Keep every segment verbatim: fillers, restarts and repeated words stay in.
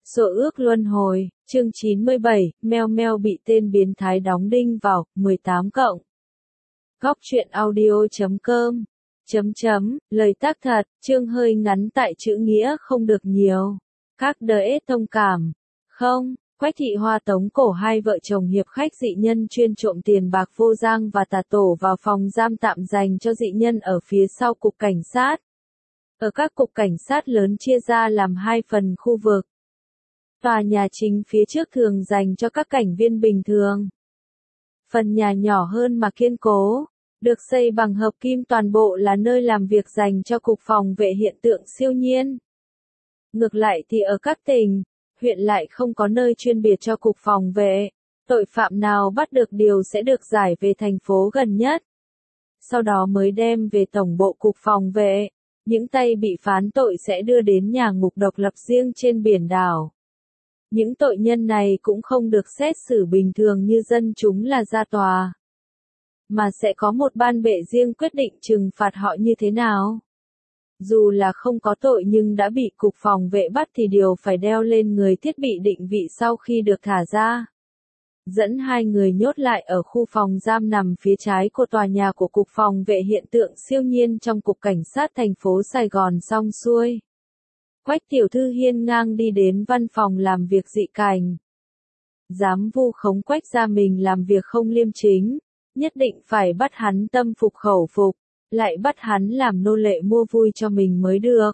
Số ước luân hồi, chương chín mươi bảy, Meo Meo bị tên biến thái đóng đinh vào, mười tám cộng. Góc truyện audio chấm com. Chấm chấm, lời tác thật, chương hơi ngắn tại chữ nghĩa không được nhiều. Các đỡ thông cảm. Không, Quách Thị Hoa tống cổ hai vợ chồng hiệp khách dị nhân chuyên trộm tiền bạc vô giang và tà tổ vào phòng giam tạm dành cho dị nhân ở phía sau cục cảnh sát. Ở các cục cảnh sát lớn chia ra làm hai phần khu vực. Tòa nhà chính phía trước thường dành cho các cảnh viên bình thường. Phần nhà nhỏ hơn mà kiên cố, được xây bằng hợp kim toàn bộ là nơi làm việc dành cho cục phòng vệ hiện tượng siêu nhiên. Ngược lại thì ở các tỉnh, huyện lại không có nơi chuyên biệt cho cục phòng vệ. Tội phạm nào bắt được điều sẽ được giải về thành phố gần nhất. Sau đó mới đem về tổng bộ cục phòng vệ. Những tay bị phán tội sẽ đưa đến nhà ngục độc lập riêng trên biển đảo. Những tội nhân này cũng không được xét xử bình thường như dân chúng là ra tòa, mà sẽ có một ban bệ riêng quyết định trừng phạt họ như thế nào. Dù là không có tội nhưng đã bị cục phòng vệ bắt thì đều phải đeo lên người thiết bị định vị sau khi được thả ra. Dẫn hai người nhốt lại ở khu phòng giam nằm phía trái của tòa nhà của cục phòng vệ hiện tượng siêu nhiên trong cục cảnh sát thành phố Sài Gòn xong xuôi. Quách tiểu thư hiên ngang đi đến văn phòng làm việc dị cảnh. Dám vu khống Quách gia mình làm việc không liêm chính, nhất định phải bắt hắn tâm phục khẩu phục, lại bắt hắn làm nô lệ mua vui cho mình mới được.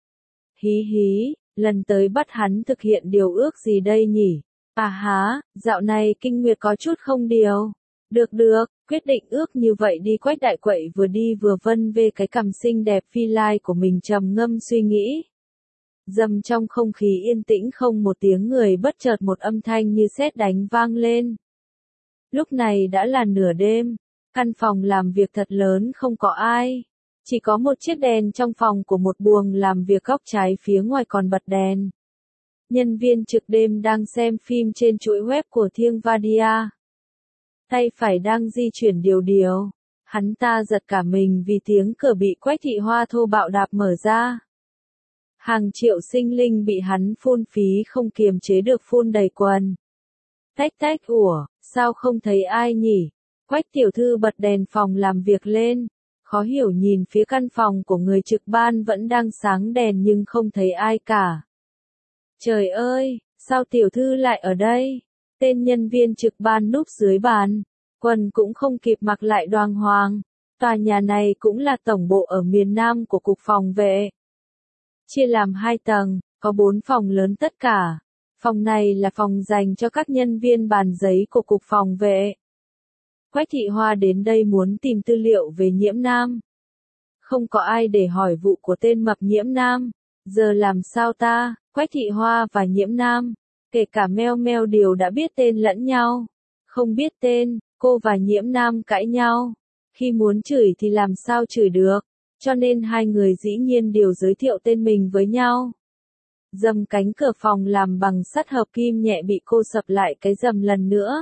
Hí hí, lần tới bắt hắn thực hiện điều ước gì đây nhỉ? À há, dạo này kinh nguyệt có chút không điều. Được được, quyết định ước như vậy đi. Quách đại quậy vừa đi vừa vân về cái cằm xinh đẹp phi lai của mình trầm ngâm suy nghĩ. Dầm trong không khí yên tĩnh không một tiếng người bất chợt một âm thanh như sét đánh vang lên. Lúc này đã là nửa đêm, căn phòng làm việc thật lớn không có ai. Chỉ có một chiếc đèn trong phòng của một buồng làm việc góc trái phía ngoài còn bật đèn. Nhân viên trực đêm đang xem phim trên chuỗi web của Thiêng Vadia. Tay phải đang di chuyển điều điều. Hắn ta giật cả mình vì tiếng cửa bị Quách Thị Hoa thô bạo đạp mở ra. Hàng triệu sinh linh bị hắn phun phí không kiềm chế được phun đầy quần. Tách tách ủa, sao không thấy ai nhỉ? Quách tiểu thư bật đèn phòng làm việc lên. Khó hiểu nhìn phía căn phòng của người trực ban vẫn đang sáng đèn nhưng không thấy ai cả. Trời ơi, sao tiểu thư lại ở đây? Tên nhân viên trực ban núp dưới bàn. Quần cũng không kịp mặc lại đoàng hoàng. Tòa nhà này cũng là tổng bộ ở miền Nam của cục phòng vệ. Chia làm hai tầng, có bốn phòng lớn tất cả. Phòng này là phòng dành cho các nhân viên bàn giấy của cục phòng vệ. Quách Thị Hoa đến đây muốn tìm tư liệu về Nhiễm Nam. Không có ai để hỏi vụ của tên mập Nhiễm Nam. Giờ làm sao ta? Quách Thị Hoa và Nhiễm Nam, kể cả Meo Meo đều đã biết tên lẫn nhau. Không biết tên, cô và Nhiễm Nam cãi nhau. Khi muốn chửi thì làm sao chửi được. Cho nên hai người dĩ nhiên đều giới thiệu tên mình với nhau. Dầm cánh cửa phòng làm bằng sắt hợp kim nhẹ bị cô sập lại cái dầm lần nữa.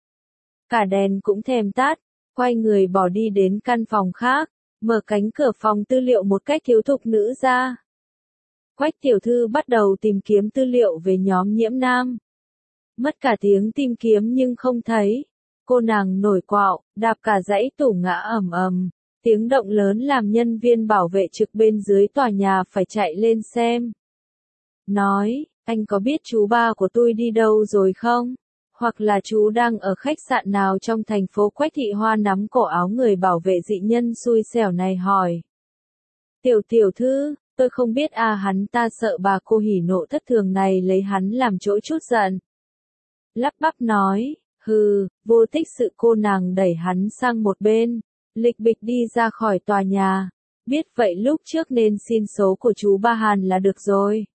Cả đèn cũng thèm tắt, quay người bỏ đi đến căn phòng khác, mở cánh cửa phòng tư liệu một cách thiếu thục nữ ra. Quách tiểu thư bắt đầu tìm kiếm tư liệu về nhóm Nhiễm Nam. Mất cả tiếng tìm kiếm nhưng không thấy. Cô nàng nổi quạo, đạp cả dãy tủ ngã ầm ầm. Tiếng động lớn làm nhân viên bảo vệ trực bên dưới tòa nhà phải chạy lên xem. Nói, anh có biết chú ba của tôi đi đâu rồi không? Hoặc là chú đang ở khách sạn nào trong thành phố? Quách Thị Hoa nắm cổ áo người bảo vệ dị nhân xui xẻo này hỏi. Tiểu tiểu thư, tôi không biết à. Hắn ta sợ bà cô hỉ nộ thất thường này lấy hắn làm chỗ chút giận. Lắp bắp nói, hừ, vô tích sự. Cô nàng đẩy hắn sang một bên. Lịch bịch đi ra khỏi tòa nhà. Biết vậy lúc trước nên xin số của chú Ba Hàn là được rồi.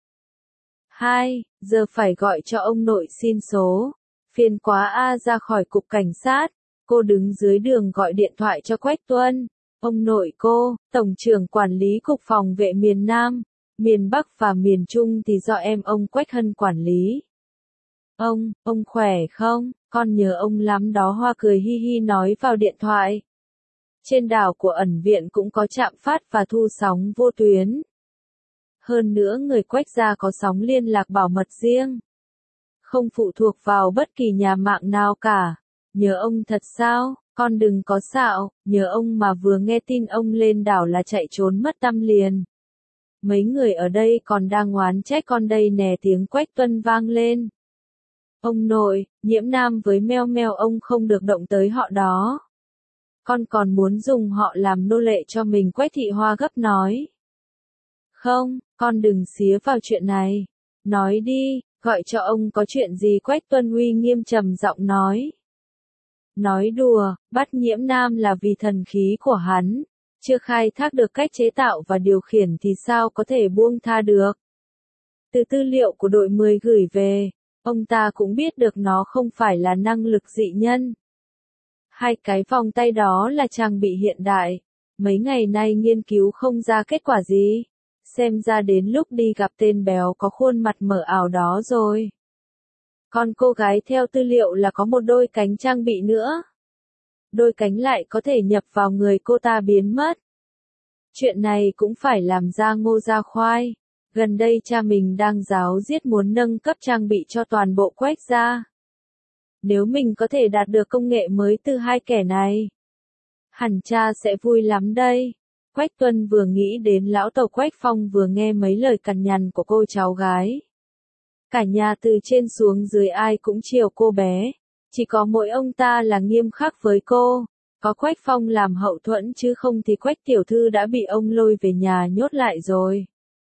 Hai, giờ phải gọi cho ông nội xin số. Phiền quá a. Ra khỏi cục cảnh sát, cô đứng dưới đường gọi điện thoại cho Quách Tuân. Ông nội cô, tổng trưởng quản lý cục phòng vệ miền Nam, miền Bắc và miền Trung thì do em ông Quách Hân quản lý. Ông, ông khỏe không? Con nhớ ông lắm đó. Hoa cười hi hi nói vào điện thoại. Trên đảo của ẩn viện cũng có trạm phát và thu sóng vô tuyến. Hơn nữa người Quách gia có sóng liên lạc bảo mật riêng. Không phụ thuộc vào bất kỳ nhà mạng nào cả. Nhớ ông thật sao, con đừng có xạo, nhớ ông mà vừa nghe tin ông lên đảo là chạy trốn mất tăm liền. Mấy người ở đây còn đang oán trách con đây nè, tiếng Quách Tuân vang lên. Ông nội, Nhiễm Nam với Meo Meo ông không được động tới họ đó. Con còn muốn dùng họ làm nô lệ cho mình, Quách Thị Hoa gấp nói. Không, con đừng xía vào chuyện này. Nói đi, gọi cho ông có chuyện gì, Quách Tuân uy nghiêm trầm giọng nói. Nói đùa, bắt Nhiễm Nam là vì thần khí của hắn. Chưa khai thác được cách chế tạo và điều khiển thì sao có thể buông tha được. Từ tư liệu của đội mười gửi về, ông ta cũng biết được nó không phải là năng lực dị nhân. Hai cái vòng tay đó là trang bị hiện đại. Mấy ngày nay nghiên cứu không ra kết quả gì. Xem ra đến lúc đi gặp tên béo có khuôn mặt mờ ảo đó rồi. Còn cô gái theo tư liệu là có một đôi cánh trang bị nữa. Đôi cánh lại có thể nhập vào người cô ta biến mất. Chuyện này cũng phải làm ra ngô ra khoai. Gần đây cha mình đang giáo giết muốn nâng cấp trang bị cho toàn bộ Quách gia. Nếu mình có thể đạt được công nghệ mới từ hai kẻ này, hẳn cha sẽ vui lắm đây. Quách Tuân vừa nghĩ đến lão tàu Quách Phong vừa nghe mấy lời cằn nhằn của cô cháu gái. Cả nhà từ trên xuống dưới ai cũng chiều cô bé. Chỉ có mỗi ông ta là nghiêm khắc với cô. Có Quách Phong làm hậu thuẫn chứ không thì Quách tiểu thư đã bị ông lôi về nhà nhốt lại rồi.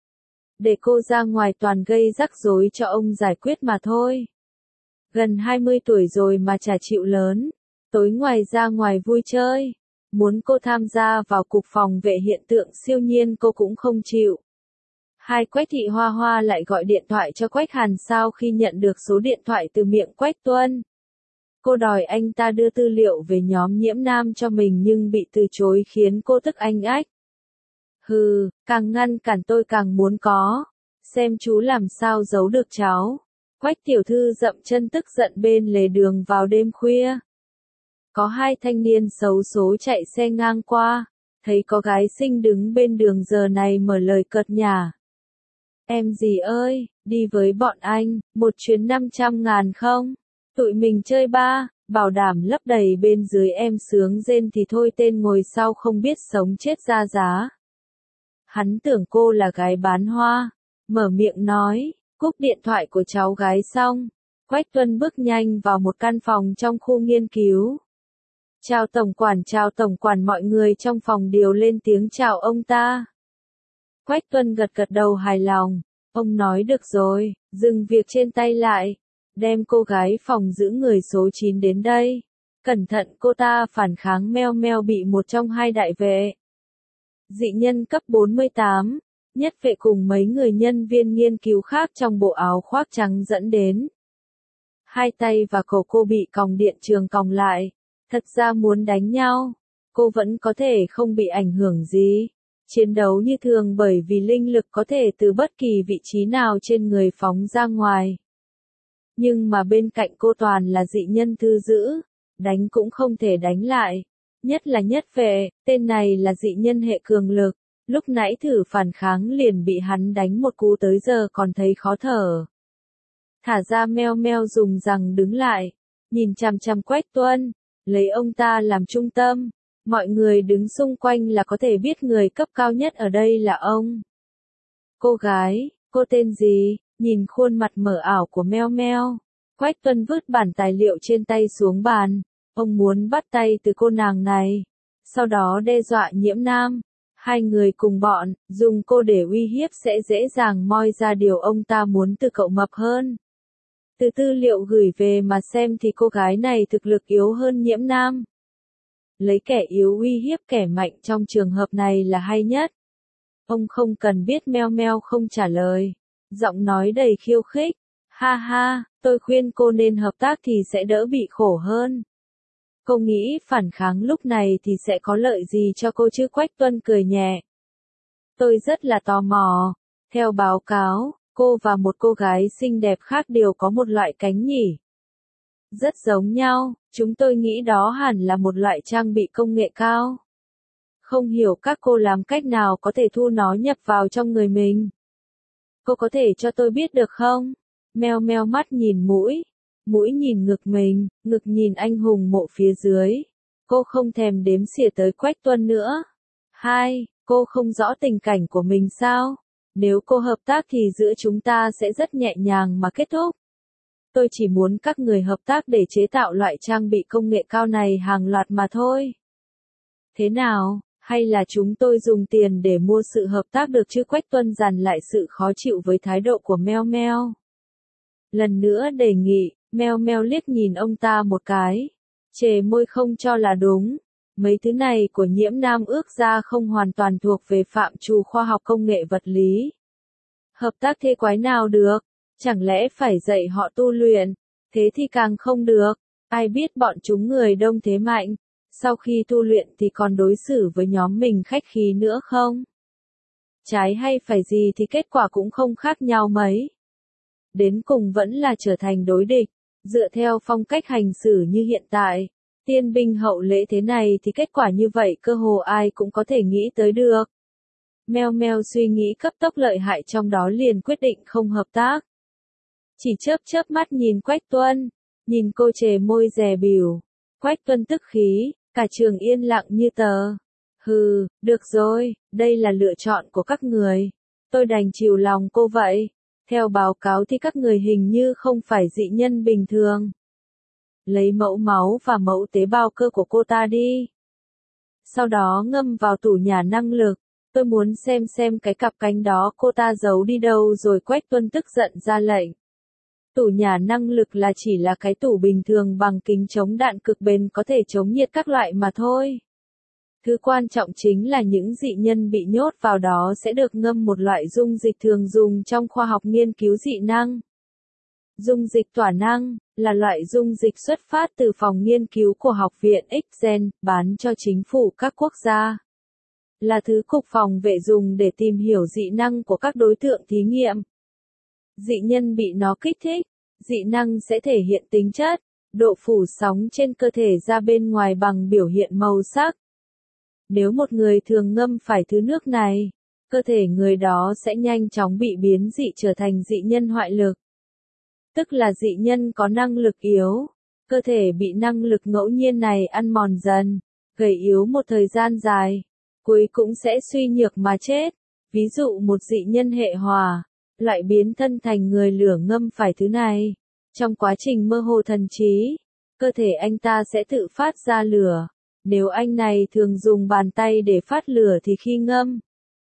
Để cô ra ngoài toàn gây rắc rối cho ông giải quyết mà thôi. Gần hai mươi tuổi rồi mà chả chịu lớn. Tối ngoài ra ngoài vui chơi. Muốn cô tham gia vào cục phòng vệ hiện tượng siêu nhiên cô cũng không chịu. Hai Quách Thị Hoa Hoa lại gọi điện thoại cho Quách Hàn sau khi nhận được số điện thoại từ miệng Quách Tuân. Cô đòi anh ta đưa tư liệu về nhóm Nhiễm Nam cho mình nhưng bị từ chối khiến cô tức anh ách. Hừ, càng ngăn cản tôi càng muốn có. Xem chú làm sao giấu được cháu. Quách tiểu thư dậm chân tức giận bên lề đường vào đêm khuya. Có hai thanh niên xấu số chạy xe ngang qua. Thấy có gái xinh đứng bên đường giờ này mở lời cợt nhả. Em gì ơi, đi với bọn anh, một chuyến năm trăm ngàn không? Tụi mình chơi ba, bảo đảm lấp đầy bên dưới em sướng rên thì thôi, tên ngồi sau không biết sống chết ra giá. Hắn tưởng cô là gái bán hoa, mở miệng nói, cúp điện thoại của cháu gái xong. Quách Tuân bước nhanh vào một căn phòng trong khu nghiên cứu. Chào tổng quản, chào tổng quản, mọi người trong phòng đều lên tiếng chào ông ta. Quách Tuân gật gật đầu hài lòng, ông nói được rồi, dừng việc trên tay lại, đem cô gái phòng giữ người số chín đến đây. Cẩn thận cô ta phản kháng, Meo Meo bị một trong hai đại vệ. Dị nhân cấp bốn mươi tám, nhất vệ cùng mấy người nhân viên nghiên cứu khác trong bộ áo khoác trắng dẫn đến. Hai tay và cổ cô bị còng điện trường còng lại, thật ra muốn đánh nhau, cô vẫn có thể không bị ảnh hưởng gì. Chiến đấu như thường bởi vì linh lực có thể từ bất kỳ vị trí nào trên người phóng ra ngoài. Nhưng mà bên cạnh cô toàn là dị nhân thư giữ, đánh cũng không thể đánh lại. Nhất là nhất vệ, tên này là dị nhân hệ cường lực, lúc nãy thử phản kháng liền bị hắn đánh một cú tới giờ còn thấy khó thở. Thả ra Meo Meo dùng rằng đứng lại, nhìn chằm chằm Quách Tuân, lấy ông ta làm trung tâm. Mọi người đứng xung quanh là có thể biết người cấp cao nhất ở đây là ông. Cô gái, cô tên gì? Nhìn khuôn mặt mở ảo của Meo Meo. Quách Tuân vứt bản tài liệu trên tay xuống bàn. Ông muốn bắt tay từ cô nàng này. Sau đó đe dọa Nhiễm Nam. Hai người cùng bọn, dùng cô để uy hiếp sẽ dễ dàng moi ra điều ông ta muốn từ cậu mập hơn. Từ tư liệu gửi về mà xem thì cô gái này thực lực yếu hơn Nhiễm Nam. Lấy kẻ yếu uy hiếp kẻ mạnh trong trường hợp này là hay nhất. Ông không cần biết. Meo Meo không trả lời. Giọng nói đầy khiêu khích. Ha ha, tôi khuyên cô nên hợp tác thì sẽ đỡ bị khổ hơn. Cô nghĩ phản kháng lúc này thì sẽ có lợi gì cho cô chứ? Quách Tuân cười nhẹ. Tôi rất là tò mò. Theo báo cáo, cô và một cô gái xinh đẹp khác đều có một loại cánh nhỉ? Rất giống nhau, chúng tôi nghĩ đó hẳn là một loại trang bị công nghệ cao. Không hiểu các cô làm cách nào có thể thu nó nhập vào trong người mình. Cô có thể cho tôi biết được không? Meo meo mắt nhìn mũi, mũi nhìn ngực mình, ngực nhìn anh hùng mộ phía dưới. Cô không thèm đếm xỉa tới Quách Tuân nữa. Hai, cô không rõ tình cảnh của mình sao? Nếu cô hợp tác thì giữa chúng ta sẽ rất nhẹ nhàng mà kết thúc. Tôi chỉ muốn các người hợp tác để chế tạo loại trang bị công nghệ cao này hàng loạt mà thôi. Thế nào, hay là chúng tôi dùng tiền để mua sự hợp tác được chứ? Quách Tuân dằn lại sự khó chịu với thái độ của Meo Meo. Lần nữa đề nghị, Meo Meo liếc nhìn ông ta một cái. Chề môi không cho là đúng. Mấy thứ này của Nhiễm Nam ước ra không hoàn toàn thuộc về phạm trù khoa học công nghệ vật lý. Hợp tác thế quái nào được? Chẳng lẽ phải dạy họ tu luyện? Thế thì càng không được. Ai biết bọn chúng người đông thế mạnh. Sau khi tu luyện thì còn đối xử với nhóm mình khách khí nữa không? Trái hay phải gì thì kết quả cũng không khác nhau mấy. Đến cùng vẫn là trở thành đối địch. Dựa theo phong cách hành xử như hiện tại, tiên binh hậu lễ thế này thì kết quả như vậy cơ hồ ai cũng có thể nghĩ tới được. Meo Meo suy nghĩ cấp tốc lợi hại trong đó liền quyết định không hợp tác. Chỉ chớp chớp mắt nhìn Quách Tuân, nhìn cô chề môi dè bỉu. Quách Tuân tức khí, cả trường yên lặng như tờ. Hừ, được rồi, đây là lựa chọn của các người. Tôi đành chiều lòng cô vậy. Theo báo cáo thì các người hình như không phải dị nhân bình thường. Lấy mẫu máu và mẫu tế bào cơ của cô ta đi. Sau đó ngâm vào tủ nhà năng lực. Tôi muốn xem xem cái cặp cánh đó cô ta giấu đi đâu rồi. Quách Tuân tức giận ra lệnh. Tủ nhà năng lực là chỉ là cái tủ bình thường bằng kính chống đạn cực bền có thể chống nhiệt các loại mà thôi. Thứ quan trọng chính là những dị nhân bị nhốt vào đó sẽ được ngâm một loại dung dịch thường dùng trong khoa học nghiên cứu dị năng. Dung dịch tỏa năng là loại dung dịch xuất phát từ phòng nghiên cứu của Học viện X-Gen, bán cho chính phủ các quốc gia. Là thứ cục phòng vệ dùng để tìm hiểu dị năng của các đối tượng thí nghiệm. Dị nhân bị nó kích thích, dị năng sẽ thể hiện tính chất, độ phủ sóng trên cơ thể ra bên ngoài bằng biểu hiện màu sắc. Nếu một người thường ngâm phải thứ nước này, cơ thể người đó sẽ nhanh chóng bị biến dị trở thành dị nhân hoại lực. Tức là dị nhân có năng lực yếu, cơ thể bị năng lực ngẫu nhiên này ăn mòn dần, gầy yếu một thời gian dài, cuối cũng sẽ suy nhược mà chết. Ví dụ một dị nhân hệ hỏa, loại biến thân thành người lửa ngâm phải thứ này. Trong quá trình mơ hồ thần trí, cơ thể anh ta sẽ tự phát ra lửa. Nếu anh này thường dùng bàn tay để phát lửa thì khi ngâm,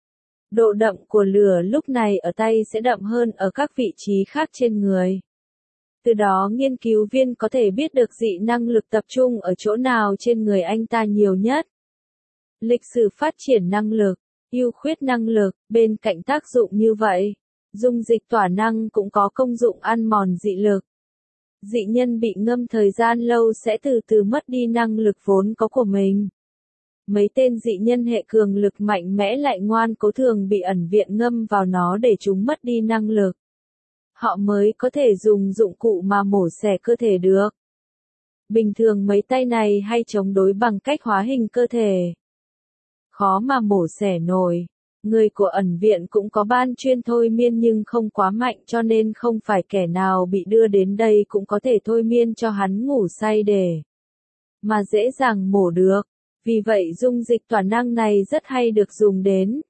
độ đậm của lửa lúc này ở tay sẽ đậm hơn ở các vị trí khác trên người. Từ đó nghiên cứu viên có thể biết được dị năng lực tập trung ở chỗ nào trên người anh ta nhiều nhất. Lịch sử phát triển năng lực, ưu khuyết năng lực, bên cạnh tác dụng như vậy, dung dịch tỏa năng cũng có công dụng ăn mòn dị lực. Dị nhân bị ngâm thời gian lâu sẽ từ từ mất đi năng lực vốn có của mình. Mấy tên dị nhân hệ cường lực mạnh mẽ lại ngoan cố thường bị ẩn viện ngâm vào nó để chúng mất đi năng lực. Họ mới có thể dùng dụng cụ mà mổ xẻ cơ thể được. Bình thường mấy tay này hay chống đối bằng cách hóa hình cơ thể. Khó mà mổ xẻ nổi. Người của ẩn viện cũng có ban chuyên thôi miên nhưng không quá mạnh cho nên không phải kẻ nào bị đưa đến đây cũng có thể thôi miên cho hắn ngủ say để mà dễ dàng mổ được. Vì vậy dung dịch tỏa năng này rất hay được dùng đến.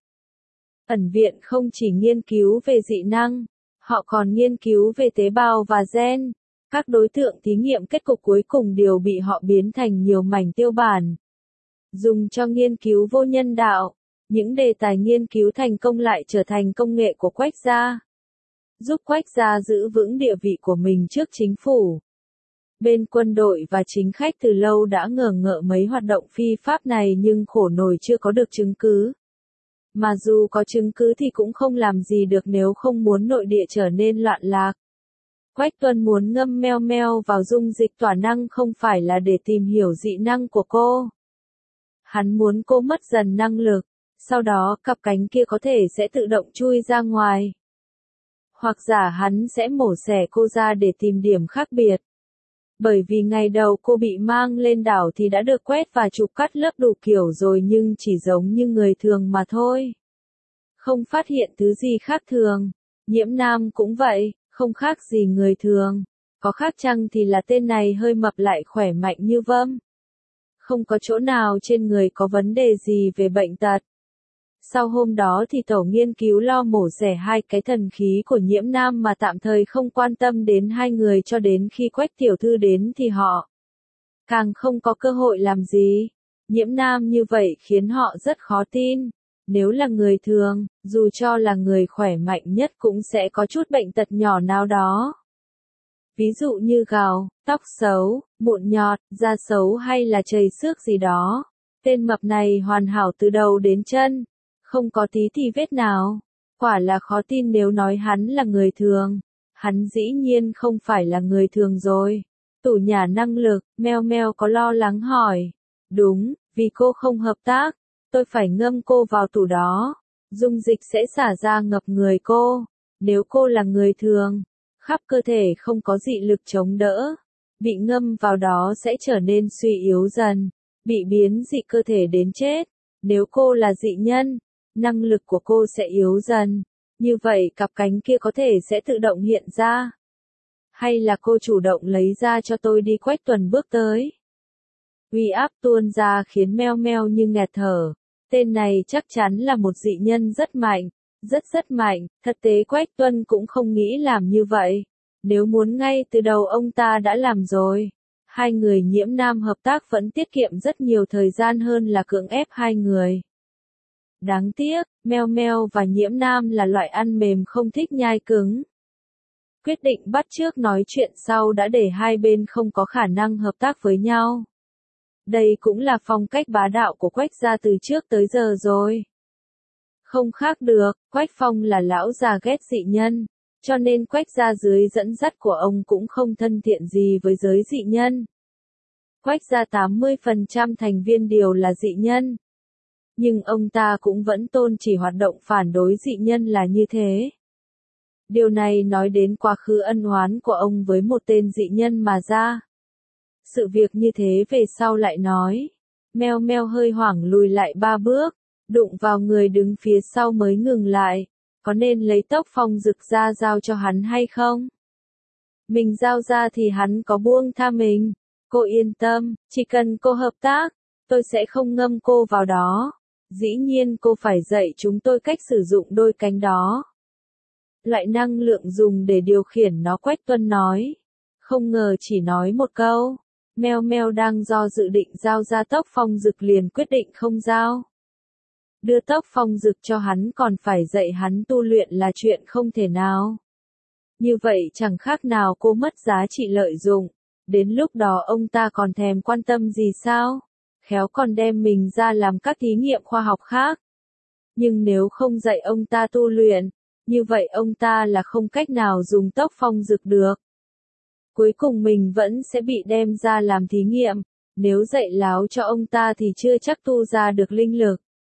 Ẩn viện không chỉ nghiên cứu về dị năng, họ còn nghiên cứu về tế bào và gen. Các đối tượng thí nghiệm kết cục cuối cùng đều bị họ biến thành nhiều mảnh tiêu bản. Dùng cho nghiên cứu vô nhân đạo. Những đề tài nghiên cứu thành công lại trở thành công nghệ của Quách gia. Giúp Quách gia giữ vững địa vị của mình trước chính phủ. Bên quân đội và chính khách từ lâu đã ngờ ngợ mấy hoạt động phi pháp này nhưng khổ nổi chưa có được chứng cứ. Mà dù có chứng cứ thì cũng không làm gì được nếu không muốn nội địa trở nên loạn lạc. Quách Tuân muốn ngâm Meo Meo vào dung dịch tỏa năng không phải là để tìm hiểu dị năng của cô. Hắn muốn cô mất dần năng lực. Sau đó cặp cánh kia có thể sẽ tự động chui ra ngoài. Hoặc giả hắn sẽ mổ xẻ cô ra để tìm điểm khác biệt. Bởi vì ngày đầu cô bị mang lên đảo thì đã được quét và chụp cắt lớp đủ kiểu rồi nhưng chỉ giống như người thường mà thôi. Không phát hiện thứ gì khác thường. Nhiễm Nam cũng vậy, không khác gì người thường. Có khác chăng thì là tên này hơi mập lại khỏe mạnh như vâm. Không có chỗ nào trên người có vấn đề gì về bệnh tật. Sau hôm đó thì tổ nghiên cứu lo mổ xẻ hai cái thần khí của Nhiễm Nam mà tạm thời không quan tâm đến hai người cho đến khi Quách tiểu thư đến thì họ càng không có cơ hội làm gì. Nhiễm Nam như vậy khiến họ rất khó tin. Nếu là người thường, dù cho là người khỏe mạnh nhất cũng sẽ có chút bệnh tật nhỏ nào đó. Ví dụ như gào, tóc xấu, mụn nhọt, da xấu hay là chảy xước gì đó. Tên mập này hoàn hảo từ đầu đến chân, không có tí thì vết nào. Quả là khó tin nếu nói hắn là người thường. Hắn dĩ nhiên không phải là người thường rồi. Tủ nhà năng lực, Meo Meo có lo lắng hỏi. Đúng, vì cô không hợp tác, tôi phải ngâm cô vào tủ đó. Dung dịch sẽ xả ra ngập người cô. Nếu cô là người thường, khắp cơ thể không có dị lực chống đỡ, bị ngâm vào đó sẽ trở nên suy yếu dần, bị biến dị cơ thể đến chết. Nếu cô là dị nhân, năng lực của cô sẽ yếu dần, như vậy cặp cánh kia có thể sẽ tự động hiện ra. Hay là cô chủ động lấy ra cho tôi đi. Quách Tuần bước tới. Uy áp tuôn ra khiến Meo Meo như nghẹt thở. Tên này chắc chắn là một dị nhân rất mạnh, rất rất mạnh. Thật tế Quách Tuân cũng không nghĩ làm như vậy. Nếu muốn ngay từ đầu ông ta đã làm rồi. Hai người Nhiễm Nam hợp tác vẫn tiết kiệm rất nhiều thời gian hơn là cưỡng ép hai người. Đáng tiếc, Meo Meo và Nhiễm Nam là loại ăn mềm không thích nhai cứng. Quyết định bắt trước nói chuyện sau đã để hai bên không có khả năng hợp tác với nhau. Đây cũng là phong cách bá đạo của Quách gia từ trước tới giờ rồi. Không khác được, Quách Phong là lão già ghét dị nhân, cho nên Quách gia dưới dẫn dắt của ông cũng không thân thiện gì với giới dị nhân. Quách gia tám mươi phần trăm thành viên đều là dị nhân. Nhưng ông ta cũng vẫn tôn chỉ hoạt động phản đối dị nhân là như thế. Điều này nói đến quá khứ ân oán của ông với một tên dị nhân mà ra. Sự việc như thế về sau lại nói. Meo Meo hơi hoảng lùi lại ba bước, đụng vào người đứng phía sau mới ngừng lại. Có nên lấy Tốc Phong Dực ra giao cho hắn hay không? Mình giao ra thì hắn có buông tha mình. Cô yên tâm, chỉ cần cô hợp tác, tôi sẽ không ngâm cô vào đó. Dĩ nhiên cô phải dạy chúng tôi cách sử dụng đôi cánh đó. Loại năng lượng dùng để điều khiển nó. Quách Tuân nói. Không ngờ chỉ nói một câu. Meo Meo đang do dự định giao ra Tốc Phong Dực liền quyết định không giao. Đưa Tốc Phong Dực cho hắn còn phải dạy hắn tu luyện là chuyện không thể nào. Như vậy chẳng khác nào cô mất giá trị lợi dụng. Đến lúc đó ông ta còn thèm quan tâm gì sao? Khéo còn đem mình ra làm các thí nghiệm khoa học khác. Nhưng nếu không dạy ông ta tu luyện, như vậy ông ta là không cách nào dùng Tốc Phong Dực được. Cuối cùng mình vẫn sẽ bị đem ra làm thí nghiệm, nếu dạy láo cho ông ta thì chưa chắc tu ra được linh lực.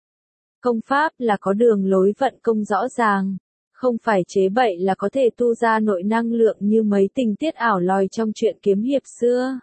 Công pháp là có đường lối vận công rõ ràng, không phải chế bậy là có thể tu ra nội năng lượng như mấy tình tiết ảo lòi trong truyện kiếm hiệp xưa.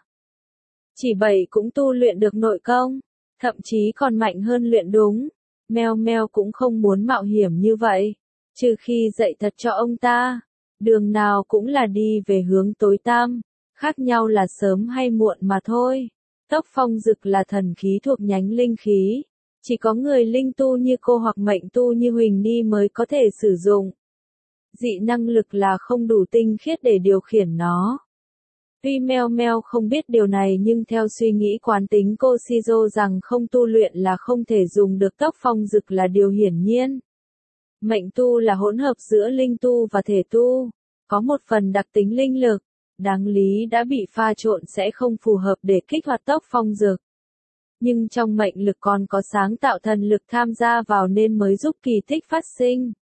Chỉ bậy cũng tu luyện được nội công, thậm chí còn mạnh hơn luyện đúng. Meo Meo cũng không muốn mạo hiểm như vậy, trừ khi dạy thật cho ông ta. Đường nào cũng là đi về hướng tối tăm, khác nhau là sớm hay muộn mà thôi. Tốc Phong Dực là thần khí thuộc nhánh linh khí, chỉ có người linh tu như cô hoặc mệnh tu như Huỳnh Ni mới có thể sử dụng. Dị năng lực là không đủ tinh khiết để điều khiển nó. Tuy Meo Meo không biết điều này nhưng theo suy nghĩ quán tính cô Shizo rằng không tu luyện là không thể dùng được Tốc Phong Dực là điều hiển nhiên. Mệnh tu là hỗn hợp giữa linh tu và thể tu, có một phần đặc tính linh lực, đáng lý đã bị pha trộn sẽ không phù hợp để kích hoạt Tốc Phong Dực. Nhưng trong mệnh lực còn có sáng tạo thần lực tham gia vào nên mới giúp kỳ tích phát sinh.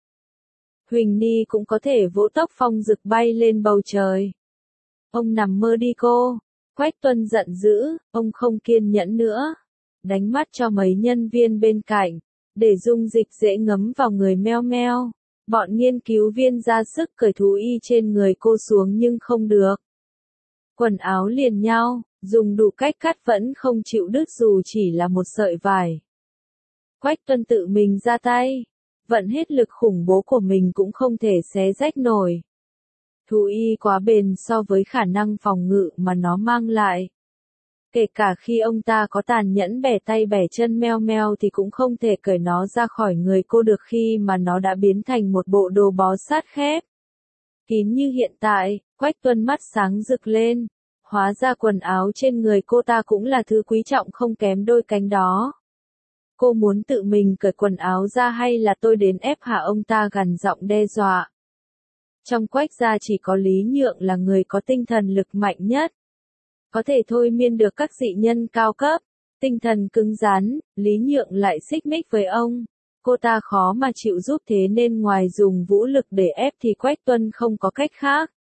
Huỳnh Ni cũng có thể vỗ Tốc Phong Dực bay lên bầu trời. Ông nằm mơ đi cô. Quách Tuân giận dữ, ông không kiên nhẫn nữa. Đánh mắt cho mấy nhân viên bên cạnh, để dung dịch dễ ngấm vào người Meo Meo. Bọn nghiên cứu viên ra sức cởi thú y trên người cô xuống nhưng không được. Quần áo liền nhau, dùng đủ cách cắt vẫn không chịu đứt dù chỉ là một sợi vải. Quách Tuân tự mình ra tay. vận hết lực khủng bố của mình cũng không thể xé rách nổi. Thú y quá bền so với khả năng phòng ngự mà nó mang lại. Kể cả khi ông ta có tàn nhẫn bẻ tay bẻ chân Meo Meo thì cũng không thể cởi nó ra khỏi người cô được khi mà nó đã biến thành một bộ đồ bó sát khép. Kín như hiện tại, Quách Tuân mắt sáng rực lên. Hóa ra quần áo trên người cô ta cũng là thứ quý trọng không kém đôi cánh đó. Cô muốn tự mình cởi quần áo ra hay là tôi đến ép hạ ông ta, gằn giọng đe dọa. Trong Quách gia chỉ có Lý Nhượng là người có tinh thần lực mạnh nhất. Có thể thôi miên được các dị nhân cao cấp, tinh thần cứng rắn, Lý Nhượng lại xích mích với ông. Cô ta khó mà chịu giúp, thế nên ngoài dùng vũ lực để ép thì Quách Tuân không có cách khác.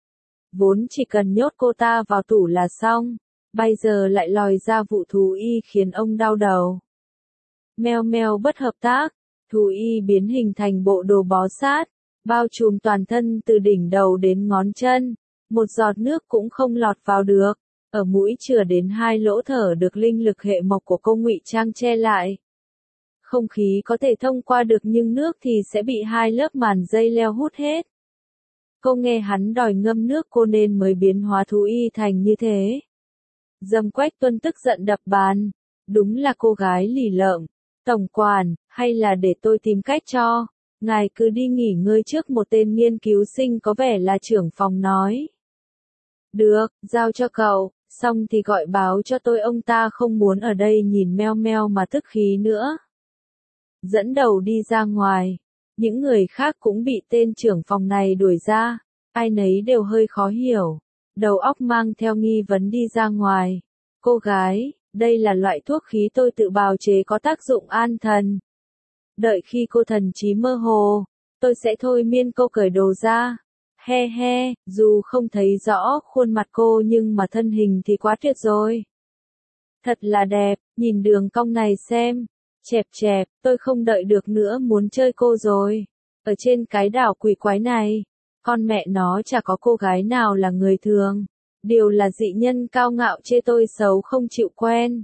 Vốn chỉ cần nhốt cô ta vào tủ là xong, bây giờ lại lòi ra vụ thú y khiến ông đau đầu. Meo Meo bất hợp tác, thú y biến hình thành bộ đồ bó sát, bao trùm toàn thân từ đỉnh đầu đến ngón chân, một giọt nước cũng không lọt vào được, ở mũi chừa đến hai lỗ thở được linh lực hệ mộc của cô ngụy trang che lại. Không khí có thể thông qua được nhưng nước thì sẽ bị hai lớp màn dây leo hút hết. Cô nghe hắn đòi ngâm nước cô nên mới biến hóa thú y thành như thế. Dâm Quách Tuân tức giận đập bàn, đúng là cô gái lì lợm. Tổng quản, hay là để tôi tìm cách cho, ngài cứ đi nghỉ ngơi trước, một tên nghiên cứu sinh có vẻ là trưởng phòng nói. Được, giao cho cậu, xong thì gọi báo cho tôi, ông ta không muốn ở đây nhìn Meo Meo mà tức khí nữa. Dẫn đầu đi ra ngoài, những người khác cũng bị tên trưởng phòng này đuổi ra, ai nấy đều hơi khó hiểu, đầu óc mang theo nghi vấn đi ra ngoài. Cô gái, đây là loại thuốc khí tôi tự bào chế có tác dụng an thần. Đợi khi cô thần trí mơ hồ, tôi sẽ thôi miên cô cởi đồ ra. He he, dù không thấy rõ khuôn mặt cô nhưng mà thân hình thì quá tuyệt rồi. Thật là đẹp, nhìn đường cong này xem. Chẹp chẹp, tôi không đợi được nữa, muốn chơi cô rồi. Ở trên cái đảo quỷ quái này, con mẹ nó chả có cô gái nào là người thường. Điều là dị nhân cao ngạo chê tôi xấu không chịu quen.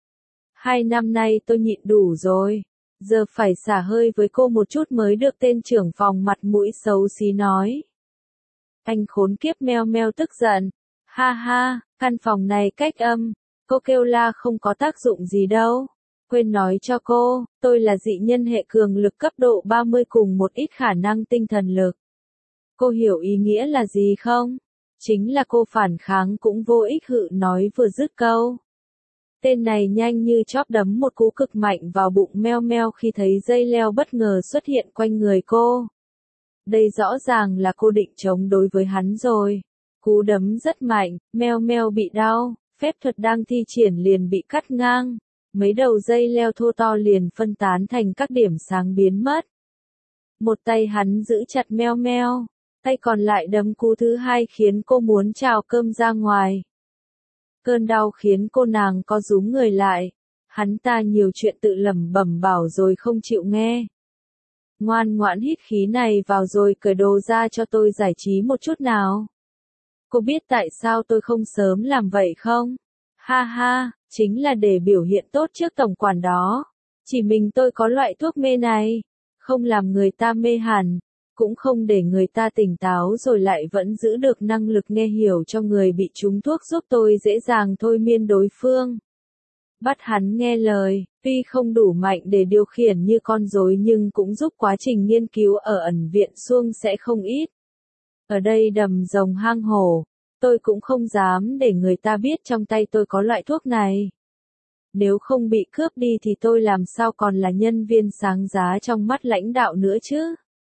Hai năm nay tôi nhịn đủ rồi. Giờ phải xả hơi với cô một chút mới được, tên trưởng phòng mặt mũi xấu xí nói. Anh khốn kiếp, Meo Meo tức giận. Ha ha, căn phòng này cách âm. Cô kêu la không có tác dụng gì đâu. Quên nói cho cô, tôi là dị nhân hệ cường lực cấp độ ba mươi cùng một ít khả năng tinh thần lực. Cô hiểu ý nghĩa là gì không? Chính là cô phản kháng cũng vô ích, hự nói vừa dứt câu. Tên này nhanh như chóp đấm một cú cực mạnh vào bụng Meo Meo khi thấy dây leo bất ngờ xuất hiện quanh người cô. Đây rõ ràng là cô định chống đối với hắn rồi. Cú đấm rất mạnh, Meo Meo bị đau, phép thuật đang thi triển liền bị cắt ngang. Mấy đầu dây leo thô to liền phân tán thành các điểm sáng biến mất. Một tay hắn giữ chặt Meo Meo, tay còn lại đấm cú thứ hai khiến cô muốn trào cơm ra ngoài. Cơn đau khiến cô nàng co rúm người lại. Hắn ta nhiều chuyện tự lẩm bẩm bảo rồi không chịu nghe. Ngoan ngoãn hít khí này vào rồi cởi đồ ra cho tôi giải trí một chút nào. Cô biết tại sao tôi không sớm làm vậy không? Ha ha, chính là để biểu hiện tốt trước tổng quản đó. Chỉ mình tôi có loại thuốc mê này, không làm người ta mê hẳn, cũng không để người ta tỉnh táo rồi lại vẫn giữ được năng lực nghe hiểu cho người bị trúng thuốc, giúp tôi dễ dàng thôi miên đối phương. Bắt hắn nghe lời, tuy không đủ mạnh để điều khiển như con rối nhưng cũng giúp quá trình nghiên cứu ở ẩn viện suông sẽ không ít. Ở đây đầm rồng hang hổ, tôi cũng không dám để người ta biết trong tay tôi có loại thuốc này. Nếu không bị cướp đi thì tôi làm sao còn là nhân viên sáng giá trong mắt lãnh đạo nữa chứ?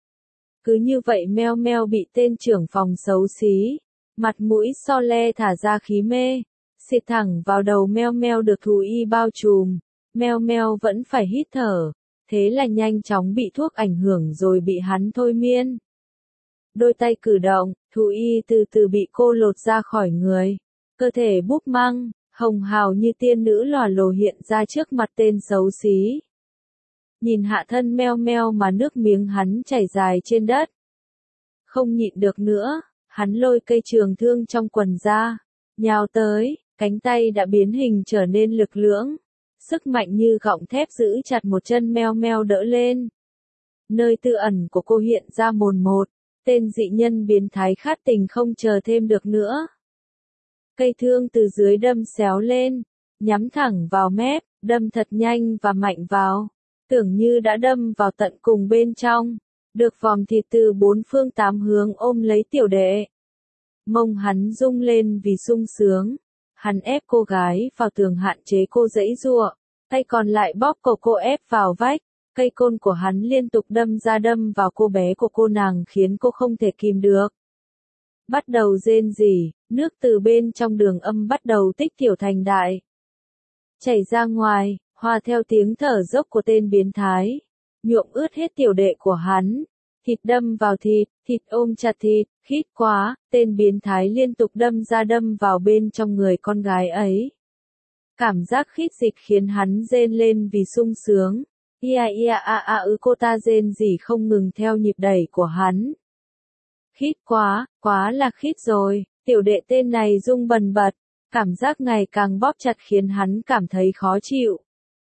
Cứ như vậy Meo Meo bị tên trưởng phòng xấu xí, mặt mũi so le thả ra khí mê, xịt thẳng vào đầu Meo Meo được thú y bao trùm. Meo Meo vẫn phải hít thở, thế là nhanh chóng bị thuốc ảnh hưởng rồi bị hắn thôi miên. Đôi tay cử động, thú y từ từ bị cô lột ra khỏi người. Cơ thể búp măng, hồng hào như tiên nữ lòa lồ hiện ra trước mặt tên xấu xí. Nhìn hạ thân Meo Meo mà nước miếng hắn chảy dài trên đất. Không nhịn được nữa, hắn lôi cây trường thương trong quần ra, nhào tới, cánh tay đã biến hình trở nên lực lưỡng. Sức mạnh như gọng thép giữ chặt một chân Meo Meo đỡ lên. nơi tư ẩn của cô hiện ra mồn một, tên dị nhân biến thái khát tình không chờ thêm được nữa. Cây thương từ dưới đâm xéo lên, nhắm thẳng vào mép, đâm thật nhanh và mạnh vào, tưởng như đã đâm vào tận cùng bên trong, được vòm thịt từ bốn phương tám hướng ôm lấy tiểu đệ. Mông hắn rung lên vì sung sướng, hắn ép cô gái vào tường hạn chế cô giãy giụa, tay còn lại bóp cổ cô ép vào vách, cây côn của hắn liên tục đâm ra đâm vào cô bé của cô nàng khiến cô không thể kìm được. Bắt đầu rên rỉ, nước từ bên trong đường âm bắt đầu tích tiểu thành đại. Chảy ra ngoài, hòa theo tiếng thở dốc của tên biến thái, nhuộm ướt hết tiểu đệ của hắn. Thịt đâm vào thịt, thịt ôm chặt thịt, khít quá, tên biến thái liên tục đâm ra đâm vào bên trong người con gái ấy. Cảm giác khít dịch khiến hắn rên lên vì sung sướng. Ia ia a a ư cô ta rên rỉ không ngừng theo nhịp đẩy của hắn. Khít quá, quá là khít rồi, tiểu đệ tên này rung bần bật, cảm giác ngày càng bóp chặt khiến hắn cảm thấy khó chịu.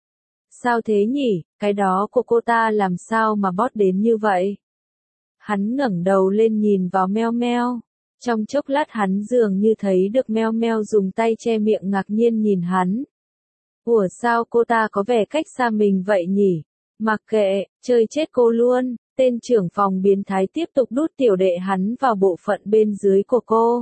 Sao thế nhỉ, cái đó của cô ta làm sao mà bóp đến như vậy? Hắn ngẩng đầu lên nhìn vào Meo Meo. Trong chốc lát hắn dường như thấy được Meo Meo dùng tay che miệng ngạc nhiên nhìn hắn. Ủa sao cô ta có vẻ cách xa mình vậy nhỉ? Mặc kệ, chơi chết cô luôn. Tên trưởng phòng biến thái tiếp tục đút tiểu đệ hắn vào bộ phận bên dưới của cô.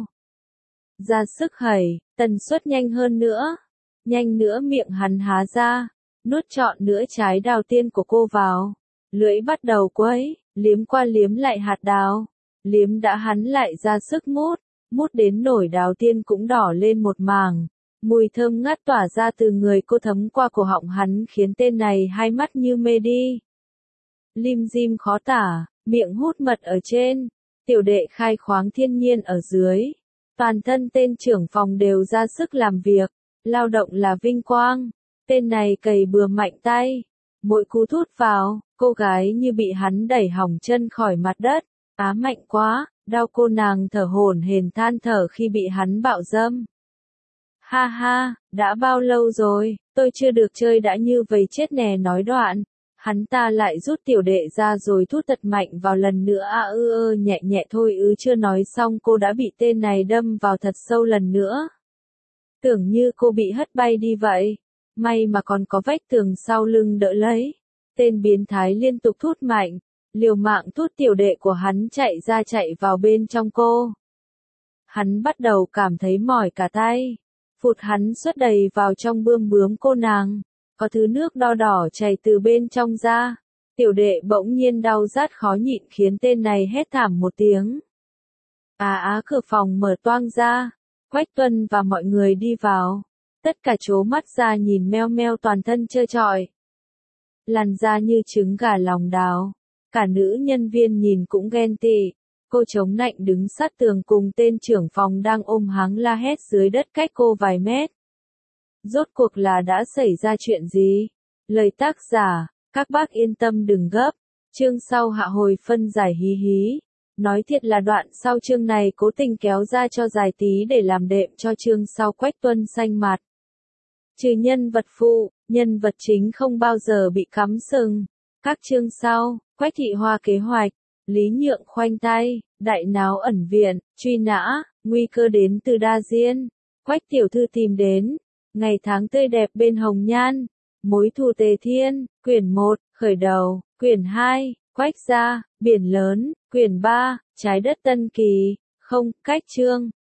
Ra sức hẩy, tần suất nhanh hơn nữa. Nhanh nữa miệng hắn há ra, nuốt trọn nửa trái đào tiên của cô vào. Lưỡi bắt đầu quấy, liếm qua liếm lại hạt đào. Liếm đã hắn lại ra sức mút, mút đến nổi đào tiên cũng đỏ lên một mảng. Mùi thơm ngát tỏa ra từ người cô thấm qua cổ họng hắn khiến tên này hai mắt như mê đi. Lim dim khó tả, miệng hút mật ở trên, tiểu đệ khai khoáng thiên nhiên ở dưới. Toàn thân tên trưởng phòng đều ra sức làm việc, lao động là vinh quang. Tên này cày bừa mạnh tay, mỗi cú thút vào, cô gái như bị hắn đẩy hỏng chân khỏi mặt đất. Á mạnh quá, đau cô nàng thở hổn hển than thở khi bị hắn bạo dâm. Ha ha, đã bao lâu rồi, tôi chưa được chơi đã như vậy chết nè nói đoạn. Hắn ta lại rút tiểu đệ ra rồi thút thật mạnh vào lần nữa a à, ư ơ nhẹ nhẹ thôi ư chưa nói xong cô đã bị tên này đâm vào thật sâu lần nữa. Tưởng như cô bị hất bay đi vậy. May mà còn có vách tường sau lưng đỡ lấy. Tên biến thái liên tục thút mạnh, liều mạng thút tiểu đệ của hắn chạy ra chạy vào bên trong cô. Hắn bắt đầu cảm thấy mỏi cả tay. Phụt hắn xuất đầy vào trong bươm bướm cô nàng. Có thứ nước đo đỏ chảy từ bên trong ra. Tiểu đệ bỗng nhiên đau rát khó nhịn khiến tên này hét thảm một tiếng. Á á cửa phòng mở toang ra. Quách Tuân và mọi người đi vào. Tất cả trố mắt ra nhìn Meo Meo toàn thân trơ trọi. Làn da như trứng gà lòng đào. Cả nữ nhân viên nhìn cũng ghen tị. Cô chống nạnh đứng sát tường cùng tên trưởng phòng đang ôm háng la hét dưới đất cách cô vài mét. Rốt cuộc là đã xảy ra chuyện gì? Lời tác giả, các bác yên tâm đừng gấp. Chương sau hạ hồi phân giải hí hí. Nói thiệt là đoạn sau chương này cố tình kéo ra cho dài tí để làm đệm cho chương sau. Quách Tuân xanh mặt. Trừ nhân vật phụ, nhân vật chính không bao giờ bị cắm sừng. Các chương sau, Quách Thị Hoa kế hoạch, Lý Nhượng khoanh tay, đại náo ẩn viện, truy nã, nguy cơ đến từ đa diên. Quách tiểu thư tìm đến, ngày tháng tươi đẹp bên hồng nhan, mối thù tề thiên, quyển một, khởi đầu, quyển hai, Quách gia, biển lớn, quyển ba, trái đất tân kỳ, không, cách chương.